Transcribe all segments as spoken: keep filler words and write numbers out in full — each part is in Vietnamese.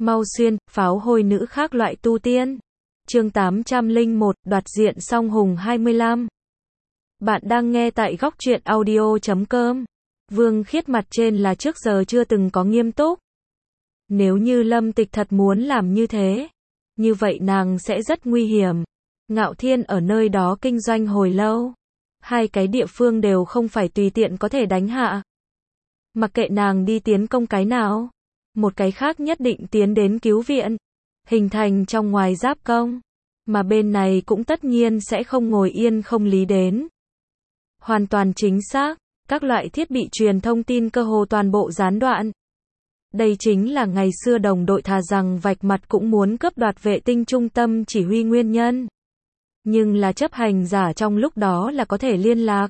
Mau xuyên, pháo hôi nữ khác loại tu tiên. Chương tám trăm lẻ một, đoạt diện song hùng hai mươi lăm. Bạn đang nghe tại góc truyện audio chấm com. Vương Khiết mặt trên là trước giờ chưa từng có nghiêm túc. Nếu như Lâm Tịch thật muốn làm như thế, như vậy nàng sẽ rất nguy hiểm. Ngạo Thiên ở nơi đó kinh doanh hồi lâu. Hai cái địa phương đều không phải tùy tiện có thể đánh hạ. Mặc kệ nàng đi tiến công cái nào, một cái khác nhất định tiến đến cứu viện, hình thành trong ngoài giáp công, mà bên này cũng tất nhiên sẽ không ngồi yên không lý đến. Hoàn toàn chính xác, các loại thiết bị truyền thông tin cơ hồ toàn bộ gián đoạn. Đây chính là ngày xưa đồng đội thà rằng vạch mặt cũng muốn cướp đoạt vệ tinh trung tâm chỉ huy nguyên nhân. Nhưng là chấp hành giả trong lúc đó là có thể liên lạc.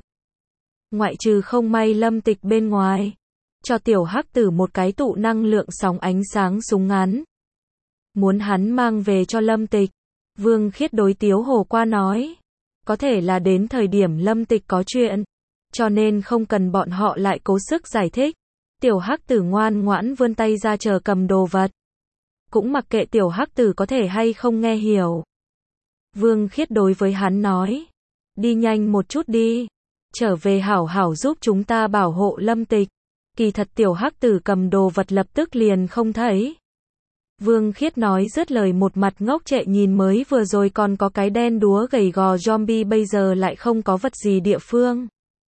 Ngoại trừ không may Lâm Tịch bên ngoài, cho tiểu hắc tử một cái tụ năng lượng sóng ánh sáng súng ngắn. Muốn hắn mang về cho Lâm Tịch. Vương Khiết đối Tiếu Hồ qua nói. Có thể là đến thời điểm Lâm Tịch có chuyện, cho nên không cần bọn họ lại cố sức giải thích. Tiểu hắc tử ngoan ngoãn vươn tay ra chờ cầm đồ vật. Cũng mặc kệ tiểu hắc tử có thể hay không nghe hiểu. Vương Khiết đối với hắn nói. Đi nhanh một chút đi. Trở về hảo hảo giúp chúng ta bảo hộ Lâm Tịch. Kỳ thật tiểu hắc tử cầm đồ vật lập tức liền không thấy. Vương Khiết nói dứt lời một mặt ngốc trệ nhìn mới vừa rồi còn có cái đen đúa gầy gò zombie bây giờ lại không có vật gì địa phương.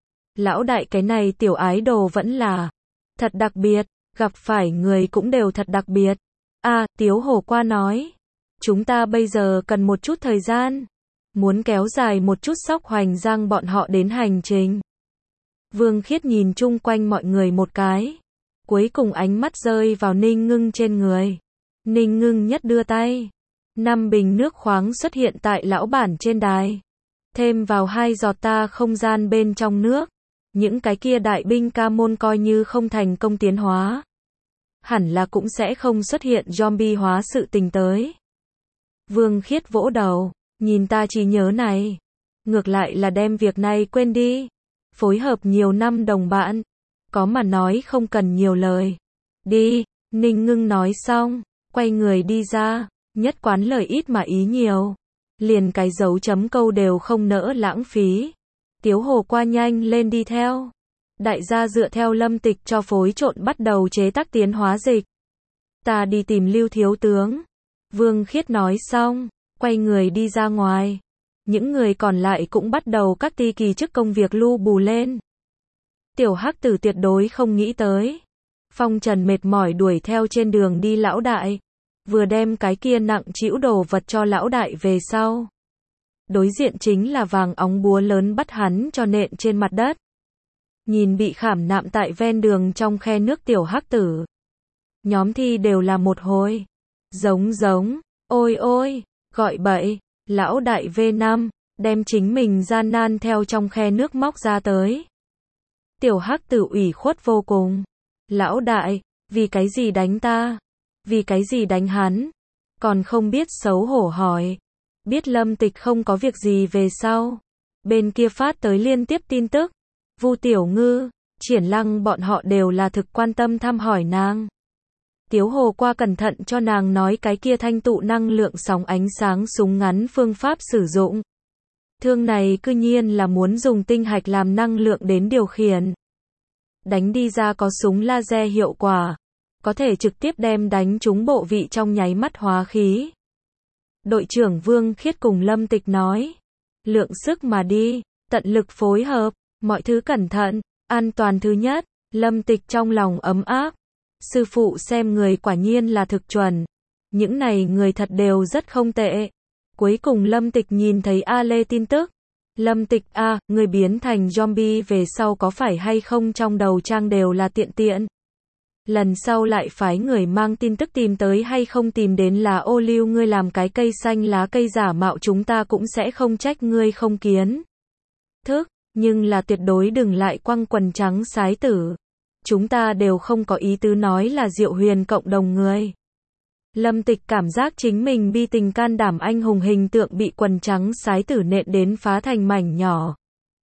Lão đại cái này tiểu ái đồ vẫn là thật đặc biệt, gặp phải người cũng đều thật đặc biệt. À, Tiếu Hồ qua nói. Chúng ta bây giờ cần một chút thời gian. Muốn kéo dài một chút Sóc Hoành Giang bọn họ đến hành trình. Vương Khiết nhìn chung quanh mọi người một cái. Cuối cùng ánh mắt rơi vào Ninh Ngưng trên người. Ninh Ngưng nhất đưa tay. Năm bình nước khoáng xuất hiện tại lão bản trên đài. Thêm vào hai giọt ta không gian bên trong nước. Những cái kia đại binh ca môn coi như không thành công tiến hóa. Hẳn là cũng sẽ không xuất hiện zombie hóa sự tình tới. Vương Khiết vỗ đầu. Nhìn ta chỉ nhớ này. Ngược lại là đem việc này quên đi. Phối hợp nhiều năm đồng bạn. Có mà nói không cần nhiều lời. Đi, Ninh Ngưng nói xong. Quay người đi ra. Nhất quán lời ít mà ý nhiều. Liền cái dấu chấm câu đều không nỡ lãng phí. Tiếu Hồ qua nhanh lên đi theo. Đại gia dựa theo Lâm Tịch cho phối trộn bắt đầu chế tác tiến hóa dịch. Ta đi tìm Lưu thiếu tướng. Vương Khiết nói xong. Quay người đi ra ngoài. Những người còn lại cũng bắt đầu các ti kỳ chức công việc lu bù lên. Tiểu hắc tử tuyệt đối không nghĩ tới. Phong Trần mệt mỏi đuổi theo trên đường đi lão đại. Vừa đem cái kia nặng trĩu đồ vật cho lão đại về sau. Đối diện chính là vàng óng búa lớn bắt hắn cho nện trên mặt đất. Nhìn bị khảm nạm tại ven đường trong khe nước tiểu hắc tử. Nhóm thi đều là một hồi. Giống giống, ôi ôi, gọi bậy, lão đại vê năm, đem chính mình gian nan theo trong khe nước móc ra tới. Tiểu hắc tử ủy khuất vô cùng. Lão đại, vì cái gì đánh ta? Vì cái gì đánh hắn? Còn không biết xấu hổ hỏi. Biết Lâm Tịch không có việc gì về sau. Bên kia phát tới liên tiếp tin tức. Vu Tiểu Ngư, Triển Lăng bọn họ đều là thực quan tâm thăm hỏi nàng. Tiếu Hồ qua cẩn thận cho nàng nói cái kia thanh tụ năng lượng sóng ánh sáng súng ngắn phương pháp sử dụng. Thương này cư nhiên là muốn dùng tinh hạch làm năng lượng đến điều khiển. Đánh đi ra có súng laser hiệu quả. Có thể trực tiếp đem đánh trúng bộ vị trong nháy mắt hóa khí. Đội trưởng Vương Khiết cùng Lâm Tịch nói. Lượng sức mà đi, tận lực phối hợp, mọi thứ cẩn thận, an toàn thứ nhất. Lâm Tịch trong lòng ấm áp. Sư phụ xem người quả nhiên là thực chuẩn. Những này người thật đều rất không tệ. Cuối cùng Lâm Tịch nhìn thấy A Lê tin tức. Lâm Tịch a, à, người biến thành zombie về sau có phải hay không trong đầu trang đều là tiện tiện. Lần sau lại phái người mang tin tức tìm tới hay không tìm đến là ô lưu ngươi làm cái cây xanh lá cây giả mạo chúng ta cũng sẽ không trách ngươi không kiến thức, nhưng là tuyệt đối đừng lại quăng quần trắng sái tử. Chúng ta đều không có ý tứ nói là Diệu Huyền cộng đồng người. Lâm Tịch cảm giác chính mình bi tình can đảm anh hùng hình tượng bị quần trắng sái tử nện đến phá thành mảnh nhỏ.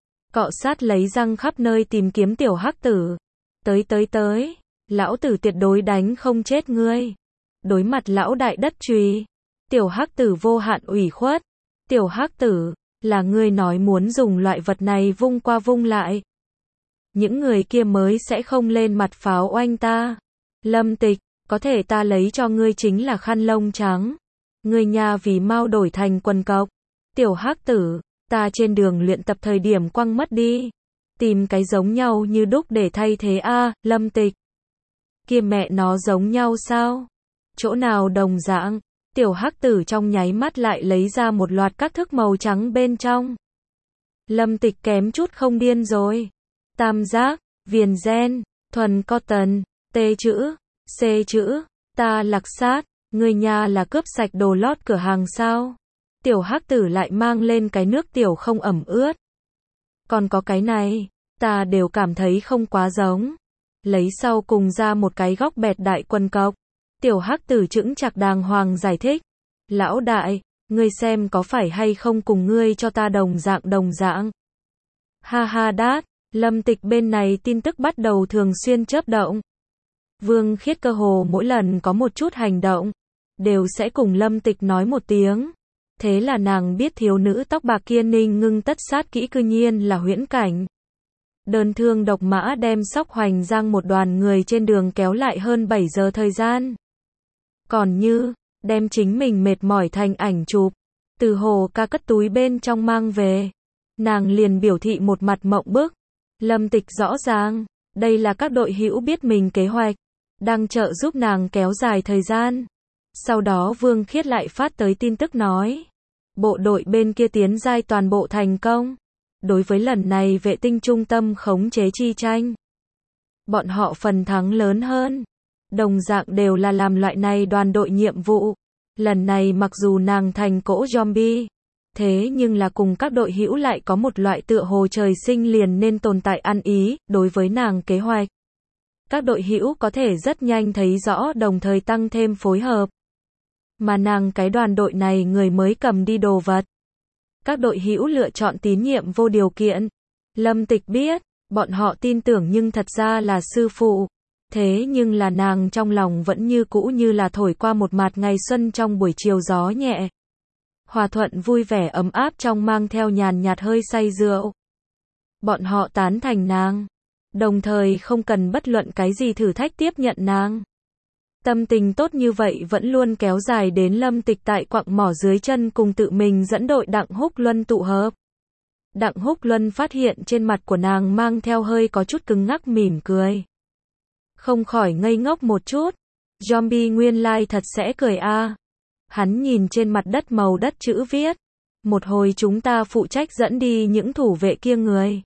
Cọ sát lấy răng khắp nơi tìm kiếm tiểu hắc tử. Tới tới tới, lão tử tuyệt đối đánh không chết ngươi. đối mặt lão đại đất chùy. Tiểu hắc tử vô hạn ủy khuất. Tiểu hắc tử, là ngươi nói muốn dùng loại vật này vung qua vung lại. Những người kia mới sẽ không lên mặt pháo oanh ta. Lâm Tịch, có thể ta lấy cho ngươi chính là khăn lông trắng. Ngươi nhà vì mau đổi thành quần cộc. Tiểu hắc tử, ta trên đường luyện tập thời điểm quăng mất đi. Tìm cái giống nhau như đúc để thay thế a. À, Lâm Tịch. Kia mẹ nó giống nhau sao? Chỗ nào đồng dạng? Tiểu hắc tử trong nháy mắt lại lấy ra một loạt các thước màu trắng bên trong. Lâm Tịch kém chút không điên rồi. Tam giác, viền gen, thuần cotton, T chữ, C chữ, ta lạc sát, người nhà là cướp sạch đồ lót cửa hàng sao? Tiểu hắc tử lại mang lên cái nước tiểu không ẩm ướt. Còn có cái này, ta đều cảm thấy không quá giống. Lấy sau cùng ra một cái góc bẹt đại quần cộc. Tiểu hắc tử chững chạc đàng hoàng giải thích. Lão đại, ngươi xem có phải hay không cùng ngươi cho ta đồng dạng đồng dạng. Ha ha đát, Lâm Tịch bên này tin tức bắt đầu thường xuyên chớp động. Vương Khiết cơ hồ mỗi lần có một chút hành động, đều sẽ cùng Lâm Tịch nói một tiếng. Thế là nàng biết thiếu nữ tóc bạc kia Ninh Ngưng tất sát kỹ cư nhiên là huyễn cảnh. Đơn thương độc mã đem Sóc Hoành Giang một đoàn người trên đường kéo lại hơn bảy giờ thời gian. Còn như, đem chính mình mệt mỏi thành ảnh chụp, từ hồ ca cất túi bên trong mang về. Nàng liền biểu thị một mặt mộng bức. Lâm Tịch rõ ràng, đây là các đội hữu biết mình kế hoạch, đang trợ giúp nàng kéo dài thời gian. Sau đó Vương Khiết lại phát tới tin tức nói, bộ đội bên kia tiến giai toàn bộ thành công. Đối với lần này vệ tinh trung tâm khống chế chi tranh, bọn họ phần thắng lớn hơn. Đồng dạng đều là làm loại này đoàn đội nhiệm vụ. Lần này mặc dù nàng thành cỗ zombie, thế nhưng là cùng các đội hữu lại có một loại tựa hồ trời sinh liền nên tồn tại ăn ý, đối với nàng kế hoạch. Các đội hữu có thể rất nhanh thấy rõ đồng thời tăng thêm phối hợp. Mà nàng cái đoàn đội này người mới cầm đi đồ vật. Các đội hữu lựa chọn tín nhiệm vô điều kiện. Lâm Tịch biết, bọn họ tin tưởng nhưng thật ra là sư phụ. Thế nhưng là nàng trong lòng vẫn như cũ như là thổi qua một mạt ngày xuân trong buổi chiều gió nhẹ. Hòa thuận vui vẻ ấm áp trong mang theo nhàn nhạt hơi say rượu. Bọn họ tán thành nàng. Đồng thời không cần bất luận cái gì thử thách tiếp nhận nàng. Tâm tình tốt như vậy vẫn luôn kéo dài đến Lâm Tịch tại quặng mỏ dưới chân cùng tự mình dẫn đội Đặng Húc Luân tụ hợp. Đặng Húc Luân phát hiện trên mặt của nàng mang theo hơi có chút cứng ngắc mỉm cười. Không khỏi ngây ngốc một chút. Zombie nguyên lai thật sẽ cười a. À. Hắn nhìn trên mặt đất màu đất chữ viết. Một hồi chúng ta phụ trách dẫn đi những thủ vệ kia người.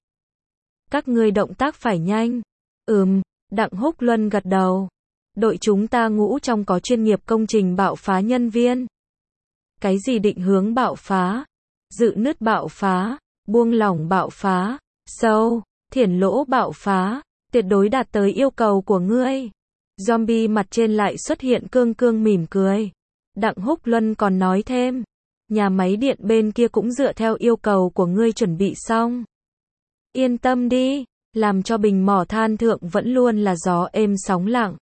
Các ngươi động tác phải nhanh. Ừm, Đặng Húc Luân gật đầu. Đội chúng ta ngũ trong có chuyên nghiệp công trình bạo phá nhân viên. Cái gì định hướng bạo phá? Dự nứt bạo phá, buông lỏng bạo phá, sâu, thiển lỗ bạo phá, tuyệt đối đạt tới yêu cầu của ngươi. Zombie mặt trên lại xuất hiện cương cương mỉm cười. Đặng Húc Luân còn nói thêm, nhà máy điện bên kia cũng dựa theo yêu cầu của ngươi chuẩn bị xong. Yên tâm đi, làm cho bình mỏ than thượng vẫn luôn là gió êm sóng lặng.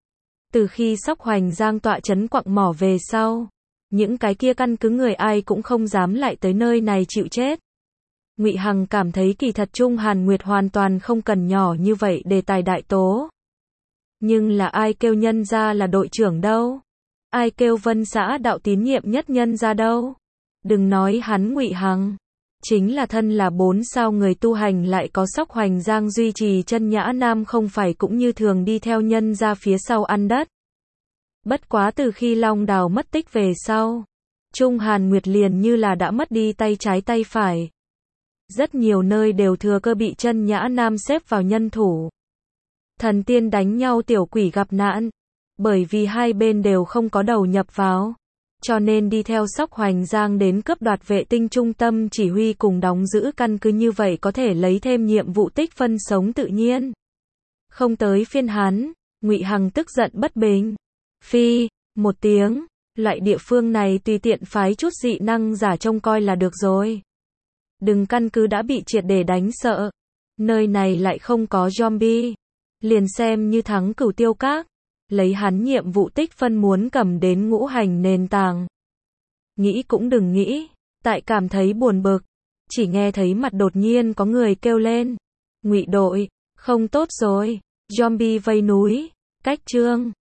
Từ khi Sóc Hoành Giang tọa trấn quặng mỏ về sau, những cái kia căn cứ người ai cũng không dám lại tới nơi này chịu chết. Ngụy Hằng cảm thấy kỳ thật Trung Hàn Nguyệt hoàn toàn không cần nhỏ như vậy đề tài đại tố. Nhưng là ai kêu nhân ra là đội trưởng đâu? Ai kêu Vân xã đạo tín nhiệm nhất nhân ra đâu? Đừng nói hắn Ngụy Hằng, chính là thân là bốn sao người tu hành lại có Sóc Hoành Giang duy trì chân nhã nam không phải cũng như thường đi theo nhân ra phía sau ăn đất. Bất quá từ khi Long Đào mất tích về sau, Trung Hàn Nguyệt liền như là đã mất đi tay trái tay phải. Rất nhiều nơi đều thừa cơ bị chân nhã nam xếp vào nhân thủ. Thần tiên đánh nhau tiểu quỷ gặp nạn, bởi vì hai bên đều không có đầu nhập vào. Cho nên đi theo Sóc Hoành Giang đến cướp đoạt vệ tinh trung tâm chỉ huy cùng đóng giữ căn cứ như vậy có thể lấy thêm nhiệm vụ tích phân sống tự nhiên. Không tới phiên hắn, Ngụy Hằng tức giận bất bình. Phi, một tiếng, loại địa phương này tùy tiện phái chút dị năng giả trông coi là được rồi. Đừng căn cứ đã bị triệt để đánh sợ. Nơi này lại không có zombie. Liền xem như thắng Cửu Tiêu Các. lấy hắn nhiệm vụ tích phân muốn cầm đến ngũ hành nền tảng. Nghĩ cũng đừng nghĩ, tại cảm thấy buồn bực, chỉ nghe thấy mặt đột nhiên có người kêu lên. Ngụy đội, không tốt rồi, zombie vây núi, cách chương